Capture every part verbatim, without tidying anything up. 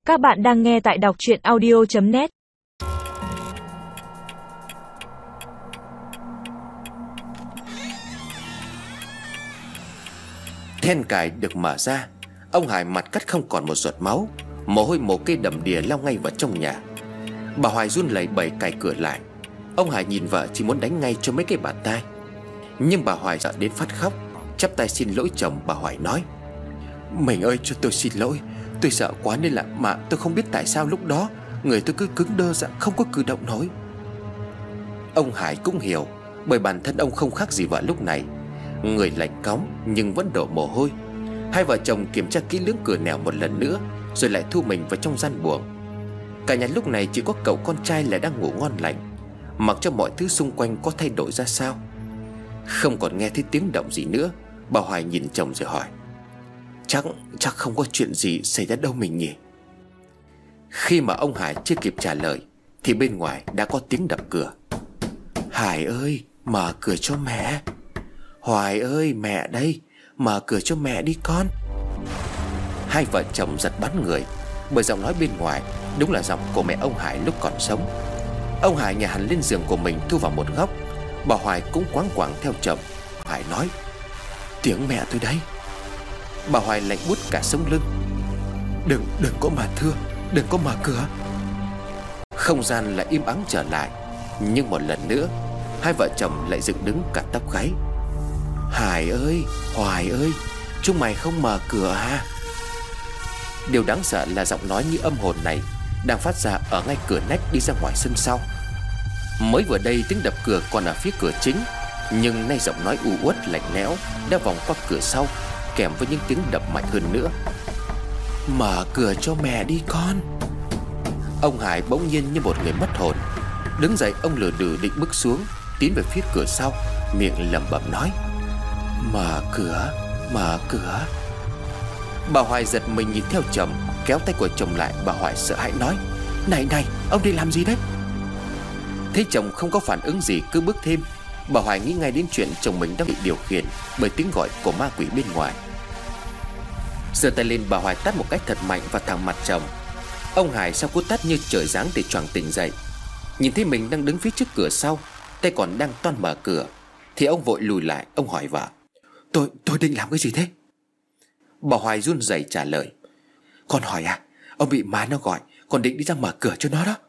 Các bạn đang nghe tại đọc truyện audio chấm net. Then cài được mở ra. Ông Hải mặt cắt không còn một giọt máu, mồ hôi mồ kê đầm đìa lao ngay vào trong nhà. Bà Hoài run lẩy bẩy cài cửa lại. Ông Hải nhìn vợ chỉ muốn đánh ngay cho mấy cái bạt tai, nhưng bà Hoài sợ đến phát khóc, chắp tay xin lỗi chồng. Bà Hoài nói: "Mình ơi, cho tôi xin lỗi. Tôi sợ quá nên là mà tôi không biết tại sao lúc đó người tôi cứ cứng đơ ra, không có cử động nổi." Ông Hải cũng hiểu, bởi bản thân ông không khác gì vợ lúc này. Người lạnh cóng nhưng vẫn đổ mồ hôi. Hai vợ chồng kiểm tra kỹ lưỡng cửa nẻo một lần nữa, rồi lại thu mình vào trong gian buồng. Cả nhà lúc này chỉ có cậu con trai là đang ngủ ngon lành, mặc cho mọi thứ xung quanh có thay đổi ra sao. Không còn nghe thấy tiếng động gì nữa, bà Hoài nhìn chồng rồi hỏi: Chắc chắc không có chuyện gì xảy ra đâu mình nhỉ?" Khi mà ông Hải chưa kịp trả lời thì bên ngoài đã có tiếng đập cửa. "Hải ơi, mở cửa cho mẹ." "Hoài ơi, mẹ đây, mở cửa cho mẹ đi con." Hai vợ chồng giật bắn người, bởi giọng nói bên ngoài đúng là giọng của mẹ ông Hải lúc còn sống. Ông Hải nhảy hẳn lên giường của mình, thu vào một góc. Bà Hoài cũng quáng quàng theo chồng. Hải nói: "Tiếng mẹ tôi đấy." Bà Hoài lạnh buốt cả sống lưng. Đừng, đừng có mà thưa, đừng có mở cửa." Không gian lại im ắng trở lại. Nhưng một lần nữa hai vợ chồng lại dựng đứng cả tóc gáy. "Hải ơi, Hoài ơi, chúng mày không mở cửa à?" Điều đáng sợ là giọng nói như âm hồn này đang phát ra ở ngay cửa nách đi ra ngoài sân sau. Mới vừa đây tiếng đập cửa còn ở phía cửa chính, nhưng nay giọng nói u uất lạnh lẽo đã vòng qua cửa sau, kèm với những tiếng đập mạnh hơn nữa. "Mở cửa cho mẹ đi con." Ông Hải bỗng nhiên như một người mất hồn. Đứng dậy, ông lừ đừ định bước xuống, tiến về phía cửa sau, miệng lẩm bẩm nói: "Mở cửa, mở cửa." Bà Hoài giật mình nhìn theo chồng, kéo tay của chồng lại. Bà Hoài sợ hãi nói: Này này, ông đi làm gì đấy?" Thấy chồng không có phản ứng gì, cứ bước thêm, bà Hoài nghĩ ngay đến chuyện chồng mình đang bị điều khiển bởi tiếng gọi của ma quỷ bên ngoài. Giơ tay lên, bà Hoài tát một cái thật mạnh vào thẳng mặt chồng. Ông Hải sau cú tát như trời giáng để choàng tỉnh dậy. Nhìn thấy mình đang đứng phía trước cửa sau, tay còn đang toan mở cửa, thì ông vội lùi lại. Ông hỏi vợ: Tôi, tôi định làm cái gì thế?" Bà Hoài run rẩy trả lời: "Con hỏi à, ông bị má nó gọi, con định đi ra mở cửa cho nó đó."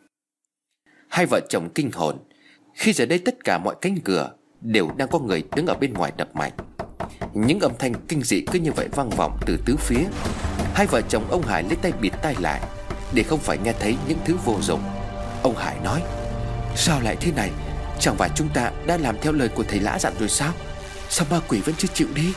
Hai vợ chồng kinh hồn, khi giờ đây tất cả mọi cánh cửa đều đang có người đứng ở bên ngoài đập mạnh. Những âm thanh kinh dị cứ như vậy vang vọng từ tứ phía. Hai vợ chồng ông Hải lấy tay bịt tai lại để không phải nghe thấy những thứ vô dụng. Ông Hải nói: "Sao lại thế này? Chẳng phải chúng ta đã làm theo lời của thầy Lã dặn rồi sao? Sao ma quỷ vẫn chưa chịu đi?"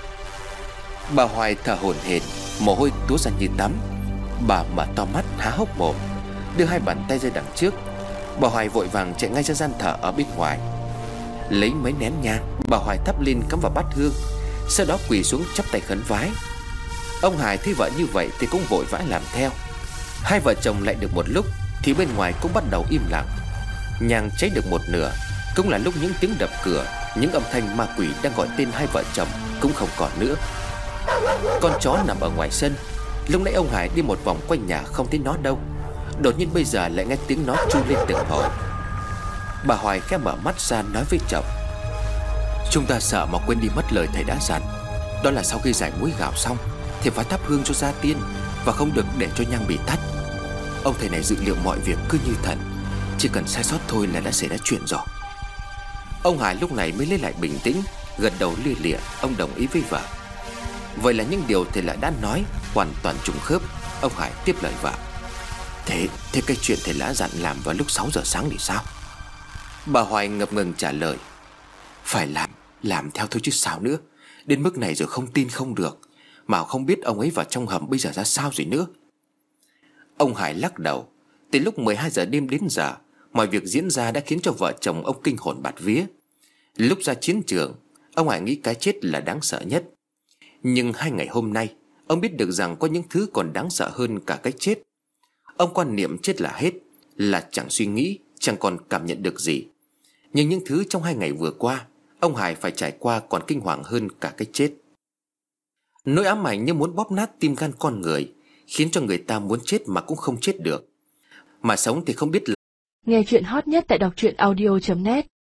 Bà Hoài thở hổn hển, mồ hôi túa ra như tắm. Bà mở to mắt há hốc mồm, đưa hai bàn tay ra đằng trước. Bà Hoài vội vàng chạy ngay ra gian thờ ở bên ngoài, lấy mấy nén nhang. Bà Hoài thắp lên cắm vào bát hương, sau đó quỳ xuống chắp tay khấn vái. Ông Hải thấy vợ như vậy thì cũng vội vã làm theo. Hai vợ chồng lại được một lúc thì bên ngoài cũng bắt đầu im lặng. Nhang cháy được một nửa, cũng là lúc những tiếng đập cửa, những âm thanh ma quỷ đang gọi tên hai vợ chồng cũng không còn nữa. Con chó nằm ở ngoài sân, lúc nãy ông Hải đi một vòng quanh nhà không thấy nó đâu, đột nhiên bây giờ lại nghe tiếng nó chu lên từng hồi. Bà Hoài khẽ mở mắt ra nói với chồng: "Chúng ta sợ mà quên đi mất lời thầy đã dặn, đó là sau khi giải muối gạo xong thì phải thắp hương cho gia tiên, và không được để cho nhang bị tắt. Ông thầy này dự liệu mọi việc cứ như thần, chỉ cần sai sót thôi là đã xảy ra chuyện rồi." Ông Hải lúc này mới lấy lại bình tĩnh, gật đầu lia lịa. Ông đồng ý với vợ. Vậy là những điều thầy Lã đã nói hoàn toàn trùng khớp. Ông Hải tiếp lời vợ: Thế, thế cái chuyện thầy Lã dặn làm vào lúc sáu giờ sáng thì sao?" Bà Hoài ngập ngừng trả lời: "Phải làm, làm theo thôi chứ sao nữa. Đến mức này rồi không tin không được, mà không biết ông ấy vào trong hầm bây giờ ra sao rồi nữa." Ông Hải lắc đầu. Từ lúc mười hai giờ đêm đến giờ, mọi việc diễn ra đã khiến cho vợ chồng ông kinh hồn bạt vía. Lúc ra chiến trường, ông Hải nghĩ cái chết là đáng sợ nhất. Nhưng hai ngày hôm nay, ông biết được rằng có những thứ còn đáng sợ hơn cả cái chết. Ông quan niệm chết là hết, là chẳng suy nghĩ, chẳng còn cảm nhận được gì. Nhưng những thứ trong hai ngày vừa qua, ông Hải phải trải qua còn kinh hoàng hơn cả cái chết. Nỗi ám ảnh như muốn bóp nát tim gan con người khiến cho người ta muốn chết mà cũng không chết được. Mà sống thì không biết là... Nghe chuyện hot nhất tại đọc truyện audio chấm net.